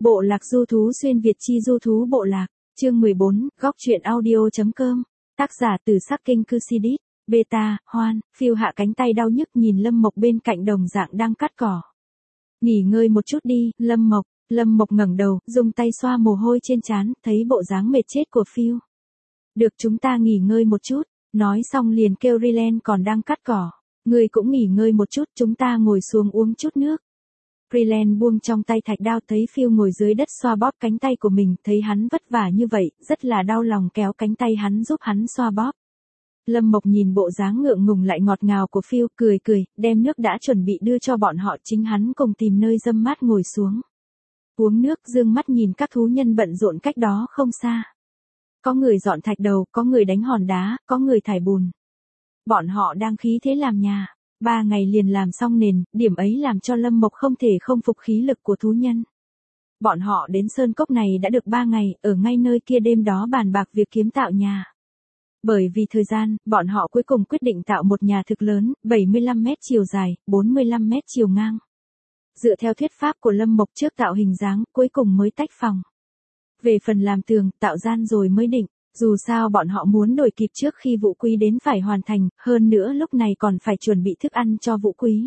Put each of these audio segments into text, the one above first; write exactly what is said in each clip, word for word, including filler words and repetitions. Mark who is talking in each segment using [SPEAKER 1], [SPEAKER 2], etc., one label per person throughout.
[SPEAKER 1] Bộ lạc du thú xuyên Việt chi du thú bộ lạc, chương mười bốn, góc truyện audio.com, tác giả từ Sắc Kinh Cư Si Đít, Beta, Hoan, Phiêu hạ cánh tay đau nhức nhìn Lâm Mộc bên cạnh đồng dạng đang cắt cỏ. Nghỉ ngơi một chút đi, Lâm Mộc, Lâm Mộc ngẩng đầu, dùng tay xoa mồ hôi trên trán, thấy bộ dáng mệt chết của Phiêu. Được chúng ta nghỉ ngơi một chút, nói xong liền kêu Rilen còn đang cắt cỏ. Người cũng nghỉ ngơi một chút, chúng ta ngồi xuống uống chút nước. Rilen buông trong tay thạch đao thấy Phiêu ngồi dưới đất xoa bóp cánh tay của mình, thấy hắn vất vả như vậy, rất là đau lòng kéo cánh tay hắn giúp hắn xoa bóp. Lâm Mộc nhìn bộ dáng ngượng ngùng lại ngọt ngào của Phiêu, cười cười, đem nước đã chuẩn bị đưa cho bọn họ, chính hắn cùng tìm nơi râm mát ngồi xuống. Uống nước, dương mắt nhìn các thú nhân bận rộn cách đó không xa. Có người dọn thạch đầu, có người đánh hòn đá, có người thải bùn. Bọn họ đang khí thế làm nhà. Ba ngày liền làm xong nền, điểm ấy làm cho Lâm Mộc không thể không phục khí lực của thú nhân. Bọn họ đến Sơn Cốc này đã được ba ngày, ở ngay nơi kia đêm đó bàn bạc việc kiếm tạo nhà. Bởi vì thời gian, bọn họ cuối cùng quyết định tạo một nhà thực lớn, bảy mươi lăm mét chiều dài, bốn mươi lăm mét chiều ngang. Dựa theo thuyết pháp của Lâm Mộc trước tạo hình dáng, cuối cùng mới tách phòng. Về phần làm tường, tạo gian rồi mới định. Dù sao bọn họ muốn đổi kịp trước khi Vũ Quý đến phải hoàn thành, hơn nữa lúc này còn phải chuẩn bị thức ăn cho Vũ Quý.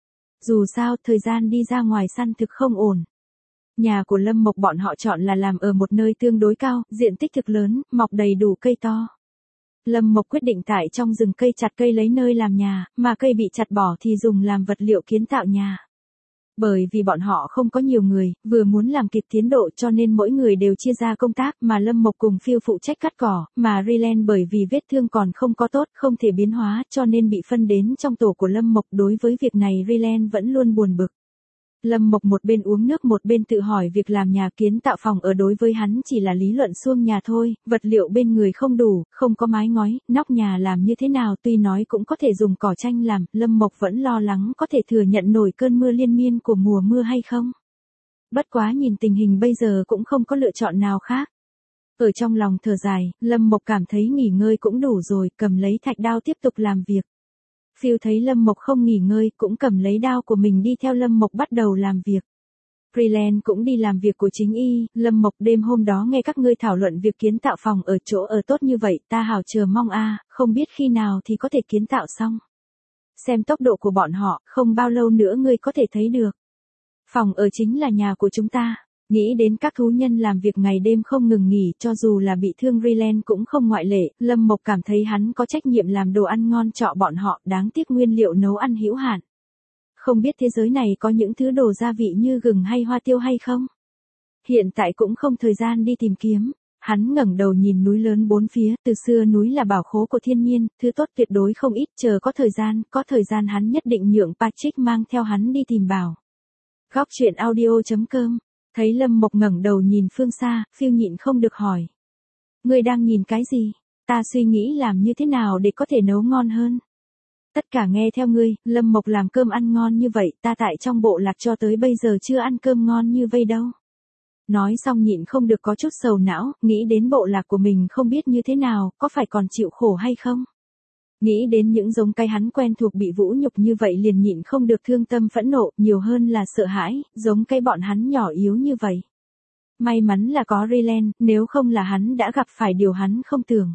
[SPEAKER 1] Dù sao, thời gian đi ra ngoài săn thực không ổn. Nhà của Lâm Mộc bọn họ chọn là làm ở một nơi tương đối cao, diện tích thực lớn, mọc đầy đủ cây to. Lâm Mộc quyết định tại trong rừng cây chặt cây lấy nơi làm nhà, mà cây bị chặt bỏ thì dùng làm vật liệu kiến tạo nhà. Bởi vì bọn họ không có nhiều người, vừa muốn làm kịp tiến độ cho nên mỗi người đều chia ra công tác, mà Lâm Mộc cùng Phiêu phụ trách cắt cỏ, mà Rilen bởi vì vết thương còn không có tốt, không thể biến hóa cho nên bị phân đến trong tổ của Lâm Mộc. Đối với việc này Rilen vẫn luôn buồn bực. Lâm Mộc một bên uống nước một bên tự hỏi việc làm nhà kiến tạo phòng ở đối với hắn chỉ là lý luận suông nhà thôi, vật liệu bên người không đủ, không có mái ngói, nóc nhà làm như thế nào tuy nói cũng có thể dùng cỏ tranh làm, Lâm Mộc vẫn lo lắng có thể thừa nhận nổi cơn mưa liên miên của mùa mưa hay không. Bất quá nhìn tình hình bây giờ cũng không có lựa chọn nào khác. Ở trong lòng thở dài, Lâm Mộc cảm thấy nghỉ ngơi cũng đủ rồi, cầm lấy thạch đao tiếp tục làm việc. Phiêu thấy Lâm Mộc không nghỉ ngơi, cũng cầm lấy đao của mình đi theo Lâm Mộc bắt đầu làm việc. Rilen cũng đi làm việc của chính y, Lâm Mộc đêm hôm đó nghe các ngươi thảo luận việc kiến tạo phòng ở chỗ ở tốt như vậy, ta hảo chờ mong a, không biết khi nào thì có thể kiến tạo xong. Xem tốc độ của bọn họ, không bao lâu nữa ngươi có thể thấy được. Phòng ở chính là nhà của chúng ta. Nghĩ đến các thú nhân làm việc ngày đêm không ngừng nghỉ, cho dù là bị thương Rilen cũng không ngoại lệ, Lâm Mộc cảm thấy hắn có trách nhiệm làm đồ ăn ngon cho bọn họ, đáng tiếc nguyên liệu nấu ăn hữu hạn. Không biết thế giới này có những thứ đồ gia vị như gừng hay hoa tiêu hay không? Hiện tại cũng không thời gian đi tìm kiếm. Hắn ngẩng đầu nhìn núi lớn bốn phía, từ xưa núi là bảo khố của thiên nhiên, thứ tốt tuyệt đối không ít, chờ có thời gian, có thời gian hắn nhất định nhượng Patrick mang theo hắn đi tìm bảo. Góc truyện audio.com. Thấy Lâm Mộc ngẩng đầu nhìn phương xa, Phiêu nhịn không được hỏi. Ngươi đang nhìn cái gì? Ta suy nghĩ làm như thế nào để có thể nấu ngon hơn. Tất cả nghe theo ngươi, Lâm Mộc làm cơm ăn ngon như vậy, ta tại trong bộ lạc cho tới bây giờ chưa ăn cơm ngon như vây đâu. Nói xong nhịn không được có chút sầu não, nghĩ đến bộ lạc của mình không biết như thế nào, có phải còn chịu khổ hay không? Nghĩ đến những giống cây hắn quen thuộc bị vũ nhục như vậy liền nhịn không được thương tâm phẫn nộ, nhiều hơn là sợ hãi, giống cây bọn hắn nhỏ yếu như vậy. May mắn là có Rilen, nếu không là hắn đã gặp phải điều hắn không tưởng.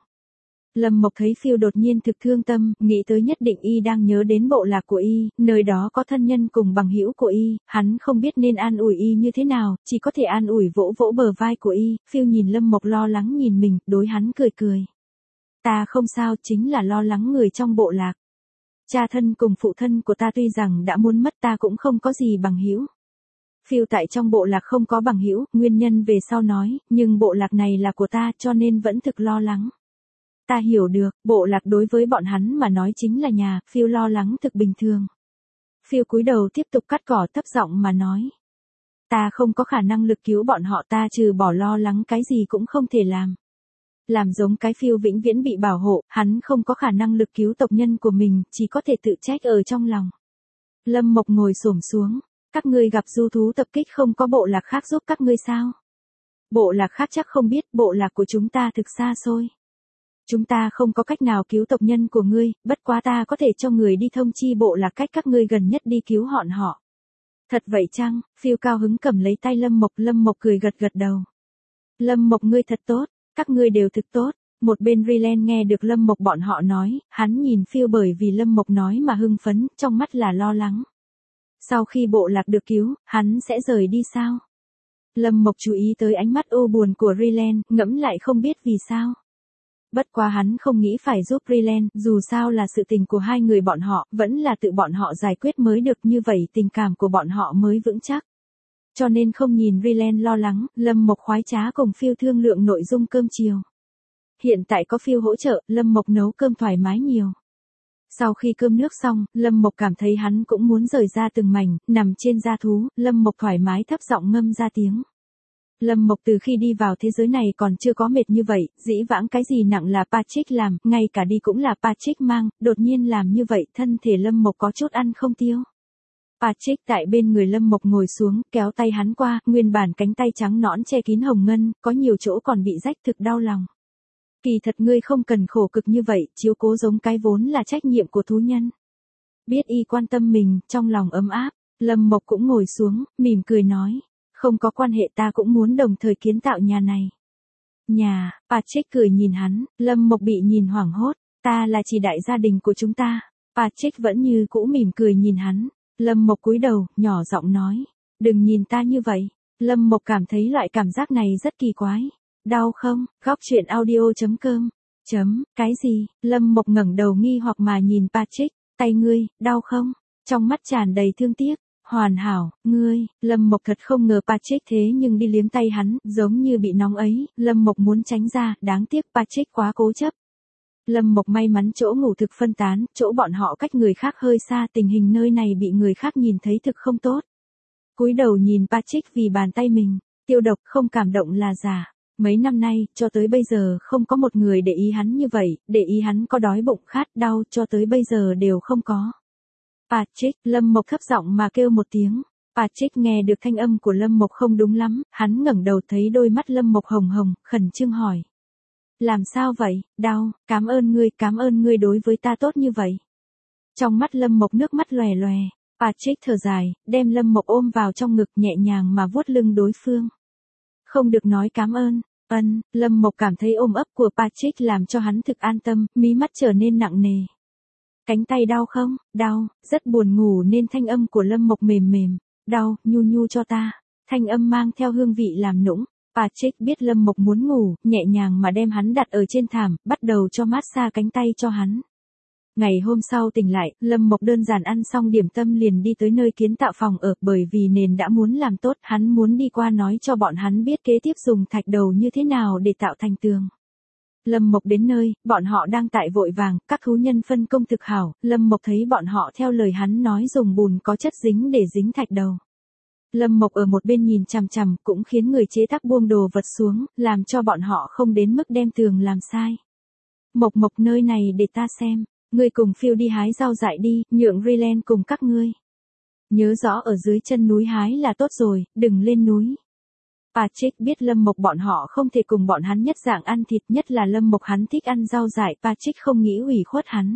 [SPEAKER 1] Lâm Mộc thấy Phiêu đột nhiên thực thương tâm, nghĩ tới nhất định y đang nhớ đến bộ lạc của y, nơi đó có thân nhân cùng bằng hữu của y, hắn không biết nên an ủi y như thế nào, chỉ có thể an ủi vỗ vỗ bờ vai của y. Phiêu nhìn Lâm Mộc lo lắng nhìn mình, đối hắn cười cười. Ta không sao, chính là lo lắng người trong bộ lạc. Cha thân cùng phụ thân của ta tuy rằng đã muốn mất ta cũng không có gì bằng hữu. Phiêu tại trong bộ lạc không có bằng hữu, nguyên nhân về sau nói, nhưng bộ lạc này là của ta cho nên vẫn thực lo lắng. Ta hiểu được, bộ lạc đối với bọn hắn mà nói chính là nhà, Phiêu lo lắng thực bình thường. Phiêu cúi đầu tiếp tục cắt cỏ thấp giọng mà nói. Ta không có khả năng lực cứu bọn họ, ta trừ bỏ lo lắng cái gì cũng không thể làm. Làm giống cái Phiêu vĩnh viễn bị bảo hộ, hắn không có khả năng lực cứu tộc nhân của mình, chỉ có thể tự trách ở trong lòng. Lâm Mộc ngồi xổm xuống, các ngươi gặp du thú tập kích không có bộ lạc khác giúp các ngươi sao? Bộ lạc khác chắc không biết, bộ lạc của chúng ta thực xa xôi. Chúng ta không có cách nào cứu tộc nhân của ngươi, bất quá ta có thể cho người đi thông chi bộ lạc cách các ngươi gần nhất đi cứu bọn họ. Thật vậy chăng? Phil cao hứng cầm lấy tay Lâm Mộc, Lâm Mộc cười gật gật đầu. Lâm Mộc ngươi thật tốt, các ngươi đều thực tốt. Một bên Ryland nghe được Lâm Mộc bọn họ nói, hắn nhìn Phil bởi vì Lâm Mộc nói mà hưng phấn, trong mắt là lo lắng. Sau khi bộ lạc được cứu, hắn sẽ rời đi sao? Lâm Mộc chú ý tới ánh mắt u buồn của Ryland, ngẫm lại không biết vì sao. Bất quá hắn không nghĩ phải giúp Ryland, dù sao là sự tình của hai người bọn họ, vẫn là tự bọn họ giải quyết mới được, như vậy tình cảm của bọn họ mới vững chắc. Cho nên không nhìn Ryland lo lắng, Lâm Mộc khoái trá cùng Phil thương lượng nội dung cơm chiều. Hiện tại có Phil hỗ trợ, Lâm Mộc nấu cơm thoải mái nhiều. Sau khi cơm nước xong, Lâm Mộc cảm thấy hắn cũng muốn rời ra từng mảnh, nằm trên da thú, Lâm Mộc thoải mái thấp giọng ngâm ra tiếng. Lâm Mộc từ khi đi vào thế giới này còn chưa có mệt như vậy, dĩ vãng cái gì nặng là Patrick làm, ngay cả đi cũng là Patrick mang, đột nhiên làm như vậy thân thể Lâm Mộc có chút ăn không tiêu. Patrick tại bên người Lâm Mộc ngồi xuống, kéo tay hắn qua, nguyên bản cánh tay trắng nõn che kín hồng ngân, có nhiều chỗ còn bị rách thực đau lòng. Kỳ thật ngươi không cần khổ cực như vậy, chiếu cố giống cái vốn là trách nhiệm của thú nhân. Biết y quan tâm mình, trong lòng ấm áp, Lâm Mộc cũng ngồi xuống, mỉm cười nói. Không có quan hệ, ta cũng muốn đồng thời kiến tạo nhà này. Nhà, Patrick cười nhìn hắn, Lâm Mộc bị nhìn hoảng hốt, ta là chỉ đại gia đình của chúng ta. Patrick vẫn như cũ mỉm cười nhìn hắn, Lâm Mộc cúi đầu, nhỏ giọng nói, đừng nhìn ta như vậy. Lâm Mộc cảm thấy loại cảm giác này rất kỳ quái. Đau không? Góc chuyện audio chấm com. Chấm, cái gì? Lâm Mộc ngẩng đầu nghi hoặc mà nhìn Patrick, tay ngươi, đau không? Trong mắt tràn đầy thương tiếc. Hoàn hảo, ngươi, Lâm Mộc thật không ngờ Patrick thế nhưng đi liếm tay hắn, giống như bị nóng ấy, Lâm Mộc muốn tránh ra, đáng tiếc Patrick quá cố chấp. Lâm Mộc may mắn chỗ ngủ thực phân tán, chỗ bọn họ cách người khác hơi xa, tình hình nơi này bị người khác nhìn thấy thực không tốt. Cúi đầu nhìn Patrick vì bàn tay mình, tiêu độc không cảm động là giả. Mấy năm nay, cho tới bây giờ không có một người để ý hắn như vậy, để ý hắn có đói bụng khát đau, cho tới bây giờ đều không có. Patrick, Lâm Mộc thấp giọng mà kêu một tiếng. Patrick nghe được thanh âm của Lâm Mộc không đúng lắm, hắn ngẩng đầu thấy đôi mắt Lâm Mộc hồng hồng, khẩn trương hỏi. Làm sao vậy, đau, cảm ơn ngươi, cảm ơn ngươi đối với ta tốt như vậy. Trong mắt Lâm Mộc nước mắt lòe lòe, Patrick thở dài, đem Lâm Mộc ôm vào trong ngực nhẹ nhàng mà vuốt lưng đối phương. Không được nói cảm ơn, ân, Lâm Mộc cảm thấy ôm ấp của Patrick làm cho hắn thực an tâm, mí mắt trở nên nặng nề. Cánh tay đau không? Đau, rất buồn ngủ nên thanh âm của Lâm Mộc mềm mềm, đau, nhu nhu cho ta. Thanh âm mang theo hương vị làm nũng. Patrick biết Lâm Mộc muốn ngủ, nhẹ nhàng mà đem hắn đặt ở trên thảm, bắt đầu cho massage cánh tay cho hắn. Ngày hôm sau tỉnh lại, Lâm Mộc đơn giản ăn xong điểm tâm liền đi tới nơi kiến tạo phòng ở, bởi vì nền đã muốn làm tốt, hắn muốn đi qua nói cho bọn hắn biết kế tiếp dùng thạch đầu như thế nào để tạo thành tường. Lâm Mộc đến nơi, bọn họ đang tại vội vàng, các thú nhân phân công thực hảo, Lâm Mộc thấy bọn họ theo lời hắn nói dùng bùn có chất dính để dính thạch đầu. Lâm Mộc ở một bên nhìn chằm chằm, cũng khiến người chế tác buông đồ vật xuống, làm cho bọn họ không đến mức đem tường làm sai. Mộc Mộc nơi này để ta xem, ngươi cùng Phil đi hái rau dại đi, nhượng Ryland cùng các ngươi. Nhớ rõ ở dưới chân núi hái là tốt rồi, đừng lên núi. Patrick biết Lâm Mộc bọn họ không thể cùng bọn hắn nhất dạng ăn thịt, nhất là Lâm Mộc hắn thích ăn rau dại, Patrick không nghĩ ủy khuất hắn.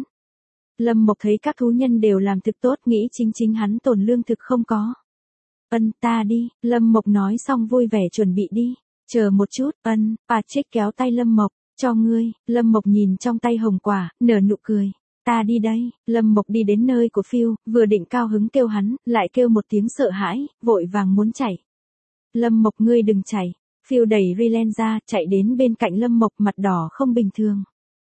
[SPEAKER 1] Lâm Mộc thấy các thú nhân đều làm thực tốt, nghĩ chính chính hắn tổn lương thực không có. Ân, ta đi, Lâm Mộc nói xong vui vẻ chuẩn bị đi. Chờ một chút, ân, Patrick kéo tay Lâm Mộc, cho ngươi. Lâm Mộc nhìn trong tay hồng quả, nở nụ cười. Ta đi đây. Lâm Mộc đi đến nơi của Phil, vừa định cao hứng kêu hắn, lại kêu một tiếng sợ hãi, vội vàng muốn chạy. Lâm Mộc ngươi đừng chạy. Phil đẩy Ryland ra, chạy đến bên cạnh Lâm Mộc, mặt đỏ không bình thường.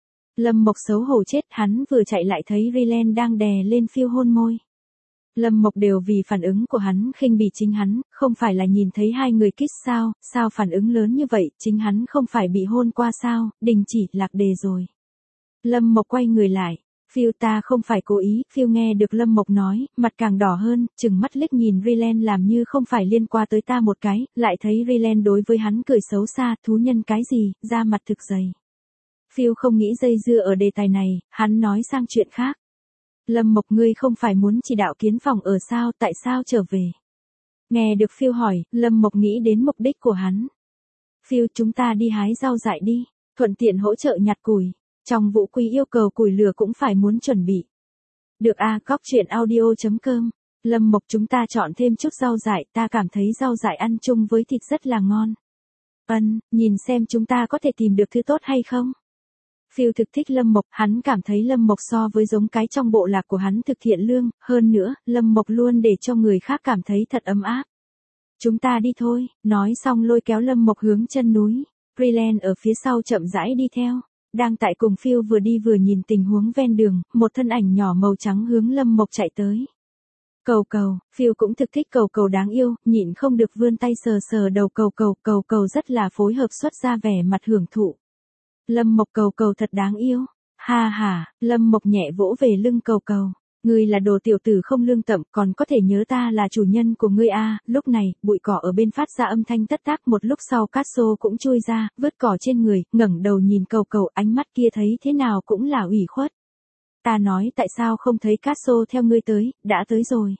[SPEAKER 1] Lâm Mộc xấu hổ chết, hắn vừa chạy lại thấy Ryland đang đè lên Phil hôn môi. Lâm Mộc đều vì phản ứng của hắn khinh bỉ chính hắn, không phải là nhìn thấy hai người kiss sao, sao phản ứng lớn như vậy, chính hắn không phải bị hôn qua sao, đình chỉ, lạc đề rồi. Lâm Mộc quay người lại, Phil ta không phải cố ý, Phil nghe được Lâm Mộc nói, mặt càng đỏ hơn, chừng mắt liếc nhìn Ryland làm như không phải liên quan tới ta một cái, lại thấy Ryland đối với hắn cười xấu xa, thú nhân cái gì, da mặt thực dày. Phil không nghĩ dây dưa ở đề tài này, hắn nói sang chuyện khác. Lâm Mộc ngươi không phải muốn chỉ đạo kiến phòng ở sao, tại sao trở về? Nghe được Phil hỏi, Lâm Mộc nghĩ đến mục đích của hắn. Phil chúng ta đi hái rau dại đi, thuận tiện hỗ trợ nhặt củi. Trong vũ quy yêu cầu củi lửa cũng phải muốn chuẩn bị. Được a, góc chuyện audio chấm com. Lâm Mộc chúng ta chọn thêm chút rau dại, ta cảm thấy rau dại ăn chung với thịt rất là ngon. Ân, nhìn xem chúng ta có thể tìm được thứ tốt hay không? Phil thực thích Lâm Mộc, hắn cảm thấy Lâm Mộc so với giống cái trong bộ lạc của hắn thực thiện lương, hơn nữa, Lâm Mộc luôn để cho người khác cảm thấy thật ấm áp. Chúng ta đi thôi, nói xong lôi kéo Lâm Mộc hướng chân núi. Breland ở phía sau chậm rãi đi theo. Đang tại cùng Phil vừa đi vừa nhìn tình huống ven đường, một thân ảnh nhỏ màu trắng hướng Lâm Mộc chạy tới. Cầu cầu, Phil cũng thực thích cầu cầu đáng yêu, nhịn không được vươn tay sờ sờ đầu cầu cầu, cầu cầu rất là phối hợp xuất ra vẻ mặt hưởng thụ. Lâm Mộc cầu cầu thật đáng yêu. Ha ha, Lâm Mộc nhẹ vỗ về lưng cầu cầu. Ngươi là đồ tiểu tử không lương tâm, còn có thể nhớ ta là chủ nhân của ngươi à? Lúc này, bụi cỏ ở bên phát ra âm thanh tất tác, một lúc sau Casso cũng chui ra, vứt cỏ trên người, ngẩng đầu nhìn cầu cầu, ánh mắt kia thấy thế nào cũng là ủy khuất. Ta nói tại sao không thấy Casso theo ngươi tới, đã tới rồi.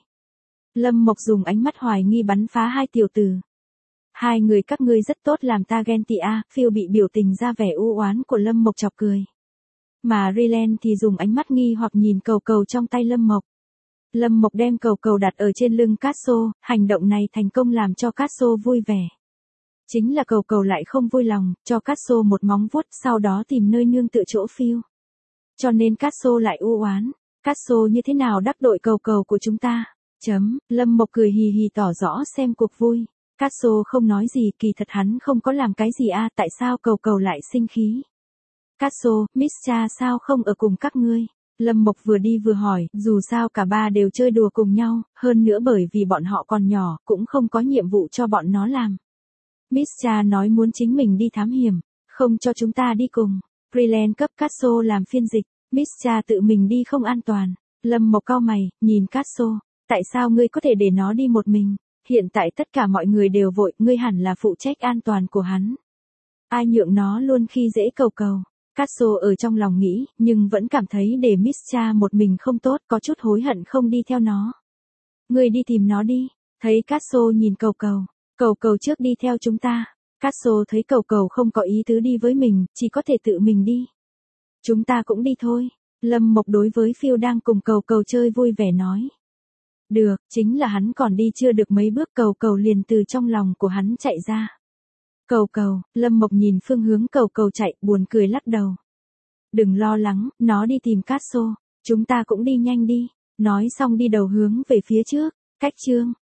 [SPEAKER 1] Lâm Mộc dùng ánh mắt hoài nghi bắn phá hai tiểu tử. Hai người các ngươi rất tốt làm ta ghen tị a. Phil bị biểu tình ra vẻ u oán của Lâm Mộc chọc cười. Mà Breland thì dùng ánh mắt nghi hoặc nhìn cầu cầu trong tay Lâm Mộc. Lâm Mộc đem cầu cầu đặt ở trên lưng Casso, hành động này thành công làm cho Casso vui vẻ. Chính là cầu cầu lại không vui lòng, cho Casso một móng vuốt, sau đó tìm nơi nương tựa chỗ Phil. Cho nên Casso lại u oán. Casso như thế nào đắc tội cầu cầu của chúng ta? Chấm, Lâm Mộc cười hì hì tỏ rõ xem cuộc vui. Casso không nói gì, kỳ thật hắn không có làm cái gì a, tại sao cầu cầu lại sinh khí? Casso, Mischa sao không ở cùng các ngươi? Lâm Mộc vừa đi vừa hỏi, dù sao cả ba đều chơi đùa cùng nhau, hơn nữa bởi vì bọn họ còn nhỏ, cũng không có nhiệm vụ cho bọn nó làm. Mischa nói muốn chính mình đi thám hiểm, không cho chúng ta đi cùng. Breland cấp Casso làm phiên dịch, Mischa tự mình đi không an toàn. Lâm Mộc cau mày, nhìn Casso, tại sao ngươi có thể để nó đi một mình? Hiện tại tất cả mọi người đều vội, ngươi hẳn là phụ trách an toàn của hắn. Ai nhượng nó luôn khi dễ cầu cầu. Casso ở trong lòng nghĩ, nhưng vẫn cảm thấy để Mischa một mình không tốt, có chút hối hận không đi theo nó. Ngươi đi tìm nó đi. Thấy Casso nhìn cầu cầu. Cầu cầu trước đi theo chúng ta. Casso thấy cầu cầu không có ý tứ đi với mình, chỉ có thể tự mình đi. Chúng ta cũng đi thôi. Lâm Mộc đối với Phil đang cùng cầu cầu chơi vui vẻ nói. Được, chính là hắn còn đi chưa được mấy bước cầu cầu liền từ trong lòng của hắn chạy ra. Cầu cầu, Lâm Mộc nhìn phương hướng cầu cầu chạy, buồn cười lắc đầu. Đừng lo lắng, nó đi tìm Casso, chúng ta cũng đi nhanh đi. Nói xong đi đầu hướng về phía trước, cách chương.